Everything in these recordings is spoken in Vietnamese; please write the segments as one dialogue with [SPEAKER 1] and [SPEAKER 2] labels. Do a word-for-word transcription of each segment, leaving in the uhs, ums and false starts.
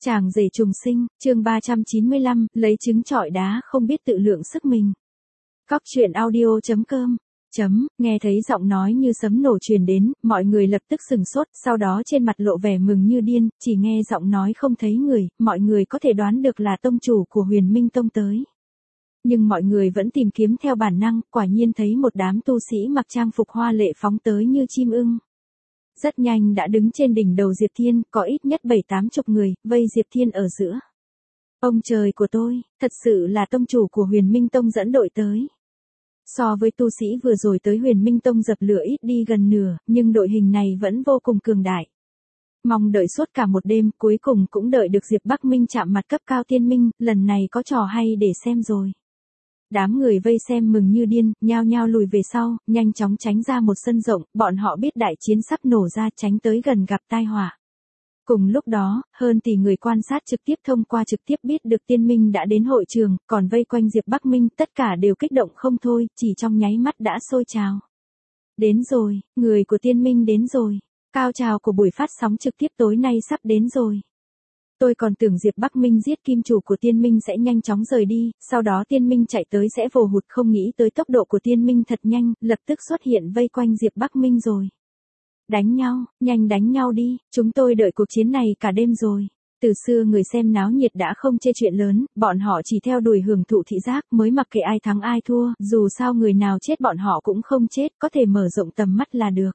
[SPEAKER 1] Chàng rể trùng sinh, chương ba trăm chín mươi lăm, lấy trứng trọi đá không biết tự lượng sức mình. Cóc truyện audio chấm com chấm, nghe thấy giọng nói như sấm nổ truyền đến, mọi người lập tức sừng sốt, sau đó trên mặt lộ vẻ mừng như điên, chỉ nghe giọng nói không thấy người, mọi người có thể đoán được là tông chủ của Huyền Minh Tông tới. Nhưng mọi người vẫn tìm kiếm theo bản năng, quả nhiên thấy một đám tu sĩ mặc trang phục hoa lệ phóng tới như chim ưng. Rất nhanh đã đứng trên đỉnh đầu Diệp Thiên, có ít nhất bảy tám chục người, vây Diệp Thiên ở giữa. Ông trời của tôi, thật sự là tông chủ của Huyền Minh Tông dẫn đội tới. So với tu sĩ vừa rồi tới Huyền Minh Tông dập lửa ít đi gần nửa, nhưng đội hình này vẫn vô cùng cường đại. Mong đợi suốt cả một đêm, cuối cùng cũng đợi được Diệp Bắc Minh chạm mặt cấp cao tiên minh, lần này có trò hay để xem rồi. Đám người vây xem mừng như điên, nhao nhao lùi về sau, nhanh chóng tránh ra một sân rộng, bọn họ biết đại chiến sắp nổ ra, tránh tới gần gặp tai họa. Cùng lúc đó, hơn tỷ người quan sát trực tiếp thông qua trực tiếp biết được tiên minh đã đến hội trường, còn vây quanh Diệp Bắc Minh, tất cả đều kích động không thôi, chỉ trong nháy mắt đã sôi trào. Đến rồi, người của tiên minh đến rồi, cao trào của buổi phát sóng trực tiếp tối nay sắp đến rồi. Tôi còn tưởng Diệp Bắc Minh giết kim chủ của tiên minh sẽ nhanh chóng rời đi, sau đó tiên minh chạy tới sẽ vồ hụt, không nghĩ tới tốc độ của tiên minh thật nhanh, lập tức xuất hiện vây quanh Diệp Bắc Minh rồi. Đánh nhau, nhanh đánh nhau đi, chúng tôi đợi cuộc chiến này cả đêm rồi. Từ xưa người xem náo nhiệt đã không chê chuyện lớn, bọn họ chỉ theo đuổi hưởng thụ thị giác mới mặc kệ ai thắng ai thua, dù sao người nào chết bọn họ cũng không chết, có thể mở rộng tầm mắt là được.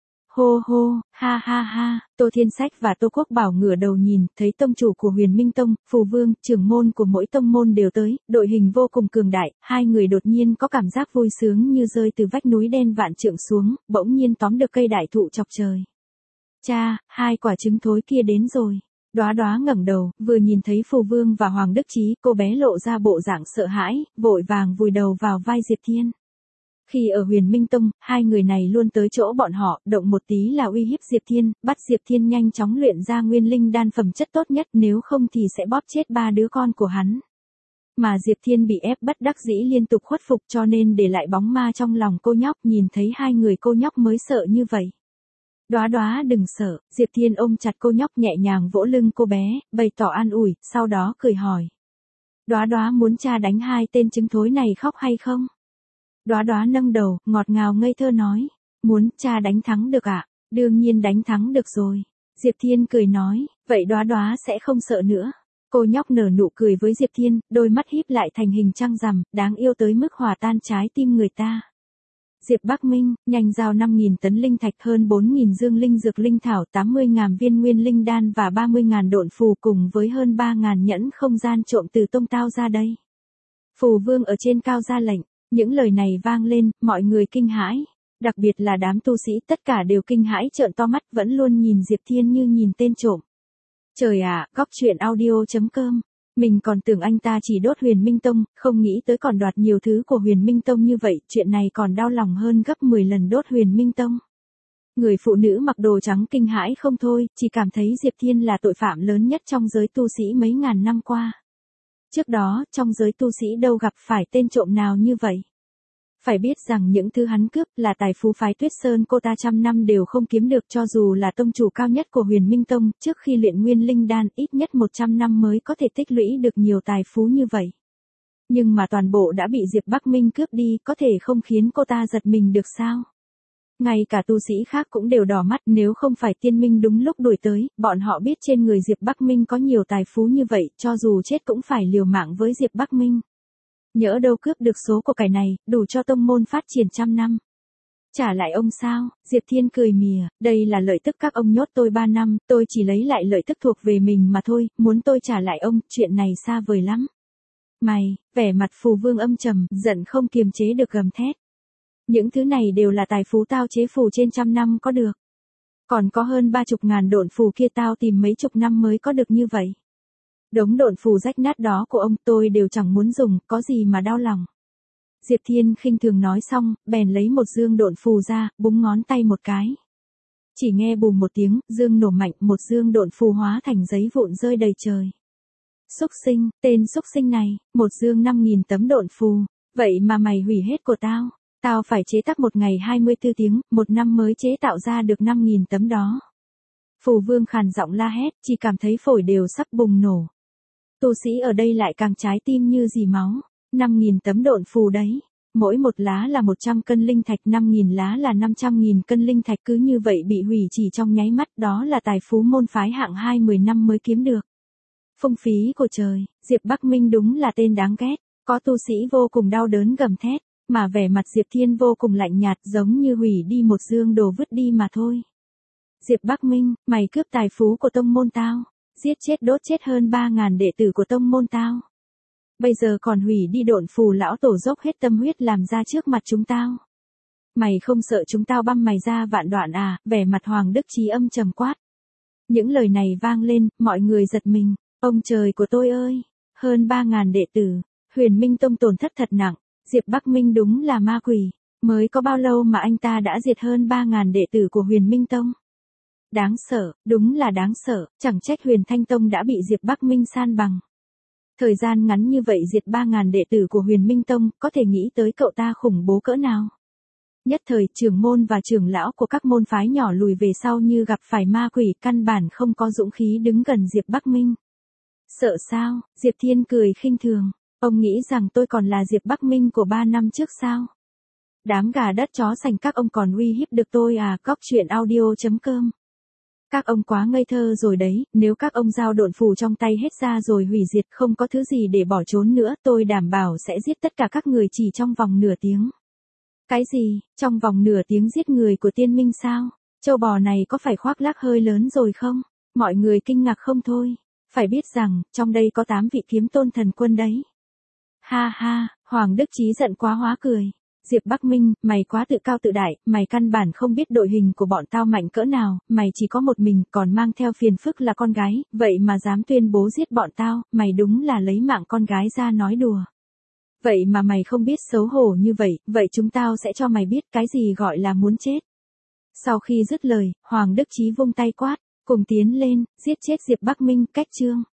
[SPEAKER 1] Hô hô, ha ha ha, Tô Thiên Sách và Tô Quốc Bảo ngửa đầu nhìn, thấy tông chủ của Huyền Minh Tông, phù vương, trưởng môn của mỗi tông môn đều tới, đội hình vô cùng cường đại, hai người đột nhiên có cảm giác vui sướng như rơi từ vách núi đen vạn trượng xuống, bỗng nhiên tóm được cây đại thụ chọc trời. Cha, hai quả trứng thối kia đến rồi. Đóa Đóa ngẩng đầu, vừa nhìn thấy phù vương và Hoàng Đức Chí, cô bé lộ ra bộ dạng sợ hãi, vội vàng vùi đầu vào vai Diệp Thiên. Khi ở Huyền Minh Tông, hai người này luôn tới chỗ bọn họ, động một tí là uy hiếp Diệp Thiên, bắt Diệp Thiên nhanh chóng luyện ra nguyên linh đan phẩm chất tốt nhất, nếu không thì sẽ bóp chết ba đứa con của hắn. Mà Diệp Thiên bị ép bất đắc dĩ liên tục khuất phục, cho nên để lại bóng ma trong lòng cô nhóc, nhìn thấy hai người cô nhóc mới sợ như vậy. Đóa Đóa đừng sợ, Diệp Thiên ôm chặt cô nhóc nhẹ nhàng vỗ lưng cô bé, bày tỏ an ủi, sau đó cười hỏi. Đóa Đóa muốn cha đánh hai tên trứng thối này khóc hay không? Đóa Đóa nâng đầu, ngọt ngào ngây thơ nói, muốn, cha đánh thắng được ạ, à? Đương nhiên đánh thắng được rồi. Diệp Thiên cười nói, vậy Đóa Đóa sẽ không sợ nữa. Cô nhóc nở nụ cười với Diệp Thiên, đôi mắt híp lại thành hình trăng rằm, đáng yêu tới mức hòa tan trái tim người ta. Diệp Bắc Minh, nhanh giao năm nghìn tấn linh thạch, hơn bốn nghìn dương linh dược linh thảo, tám mươi nghìn viên nguyên linh đan và ba mươi nghìn độn phù cùng với hơn ba nghìn nhẫn không gian trộm từ tông tao ra đây. Phù vương ở trên cao ra lệnh. Những lời này vang lên, mọi người kinh hãi. Đặc biệt là đám tu sĩ, tất cả đều kinh hãi trợn to mắt, vẫn luôn nhìn Diệp Thiên như nhìn tên trộm. Trời ạ, Cóc truyện audio chấm com. Mình còn tưởng anh ta chỉ đốt Huyền Minh Tông, không nghĩ tới còn đoạt nhiều thứ của Huyền Minh Tông như vậy, chuyện này còn đau lòng hơn gấp mười lần đốt Huyền Minh Tông. Người phụ nữ mặc đồ trắng kinh hãi không thôi, chỉ cảm thấy Diệp Thiên là tội phạm lớn nhất trong giới tu sĩ mấy ngàn năm qua. Trước đó, trong giới tu sĩ đâu gặp phải tên trộm nào như vậy. Phải biết rằng những thứ hắn cướp là tài phú phái Tuyết Sơn cô ta trăm năm đều không kiếm được, cho dù là tông chủ cao nhất của Huyền Minh Tông, trước khi luyện nguyên linh đan ít nhất một trăm năm mới có thể tích lũy được nhiều tài phú như vậy. Nhưng mà toàn bộ đã bị Diệp Bắc Minh cướp đi, có thể không khiến cô ta giật mình được sao? Ngay cả tu sĩ khác cũng đều đỏ mắt, nếu không phải tiên minh đúng lúc đuổi tới, bọn họ biết trên người Diệp Bắc Minh có nhiều tài phú như vậy, cho dù chết cũng phải liều mạng với Diệp Bắc Minh. Nhỡ đâu cướp được số của cải này, đủ cho tông môn phát triển trăm năm. Trả lại ông sao? Diệp Thiên cười mỉa, đây là lợi tức các ông nhốt tôi ba năm, tôi chỉ lấy lại lợi tức thuộc về mình mà thôi, muốn tôi trả lại ông, chuyện này xa vời lắm. Mày, vẻ mặt phù vương âm trầm, giận không kiềm chế được gầm thét. Những thứ này đều là tài phú tao chế phù trên trăm năm có được. Còn có hơn ba chục ngàn độn phù kia tao tìm mấy chục năm mới có được như vậy. Đống độn phù rách nát đó của ông tôi đều chẳng muốn dùng, có gì mà đau lòng. Diệp Thiên khinh thường nói xong, bèn lấy một dương độn phù ra, búng ngón tay một cái. Chỉ nghe bùm một tiếng, dương nổ mạnh, một dương độn phù hóa thành giấy vụn rơi đầy trời. Xúc sinh, tên xúc sinh này, một dương năm nghìn tấm độn phù, vậy mà mày hủy hết của tao. Tao phải chế tác một ngày hai mươi tư tiếng, một năm mới chế tạo ra được năm nghìn tấm đó. Phù Vương khàn giọng la hét, chỉ cảm thấy phổi đều sắp bùng nổ. Tu sĩ ở đây lại càng trái tim như dì máu. năm nghìn tấm độn phù đấy. Mỗi một lá là một trăm cân linh thạch, năm nghìn lá là năm trăm nghìn cân linh thạch, cứ như vậy bị hủy chỉ trong nháy mắt, đó là tài phú môn phái hạng hai mười năm mới kiếm được. Phung phí của trời, Diệp Bắc Minh đúng là tên đáng ghét. Có tu sĩ vô cùng đau đớn gầm thét, mà vẻ mặt Diệp Thiên vô cùng lạnh nhạt, giống như hủy đi một dương đồ vứt đi mà thôi. Diệp Bắc Minh, mày cướp tài phú của tông môn tao, giết chết đốt chết hơn ba ngàn đệ tử của tông môn tao. Bây giờ còn hủy đi độn phù lão tổ dốc hết tâm huyết làm ra trước mặt chúng tao. Mày không sợ chúng tao băm mày ra vạn đoạn à? Vẻ mặt Hoàng Đức Chí âm trầm quát. Những lời này vang lên, mọi người giật mình. Ông trời của tôi ơi, hơn ba ngàn đệ tử, Huyền Minh Tông tổn thất thật nặng. Diệp Bắc Minh đúng là ma quỷ, mới có bao lâu mà anh ta đã diệt hơn ba ngàn đệ tử của Huyền Minh Tông. Đáng sợ, đúng là đáng sợ, chẳng trách Huyền Thanh Tông đã bị Diệp Bắc Minh san bằng. Thời gian ngắn như vậy diệt ba ngàn đệ tử của Huyền Minh Tông, có thể nghĩ tới cậu ta khủng bố cỡ nào. Nhất thời, trưởng môn và trưởng lão của các môn phái nhỏ lùi về sau như gặp phải ma quỷ, căn bản không có dũng khí đứng gần Diệp Bắc Minh. Sợ sao? Diệp Thiên cười khinh thường. Ông nghĩ rằng tôi còn là Diệp Bắc Minh của ba năm trước sao? Đám gà đất chó sành các ông còn uy hiếp được tôi à? Cóc truyện audio chấm com. Các ông quá ngây thơ rồi đấy, nếu các ông giao độn phù trong tay hết ra rồi hủy diệt, không có thứ gì để bỏ trốn nữa, tôi đảm bảo sẽ giết tất cả các người chỉ trong vòng nửa tiếng. Cái gì, trong vòng nửa tiếng giết người của tiên minh sao? Châu bò này có phải khoác lác hơi lớn rồi không? Mọi người kinh ngạc không thôi. Phải biết rằng, trong đây có tám vị kiếm tôn thần quân đấy. Ha ha, Hoàng Đức Chí giận quá hóa cười. Diệp Bắc Minh, mày quá tự cao tự đại, mày căn bản không biết đội hình của bọn tao mạnh cỡ nào, mày chỉ có một mình, còn mang theo phiền phức là con gái, vậy mà dám tuyên bố giết bọn tao, mày đúng là lấy mạng con gái ra nói đùa. Vậy mà mày không biết xấu hổ như vậy, vậy chúng tao sẽ cho mày biết cái gì gọi là muốn chết. Sau khi dứt lời, Hoàng Đức Chí vung tay quát, cùng tiến lên, giết chết Diệp Bắc Minh, cách chương.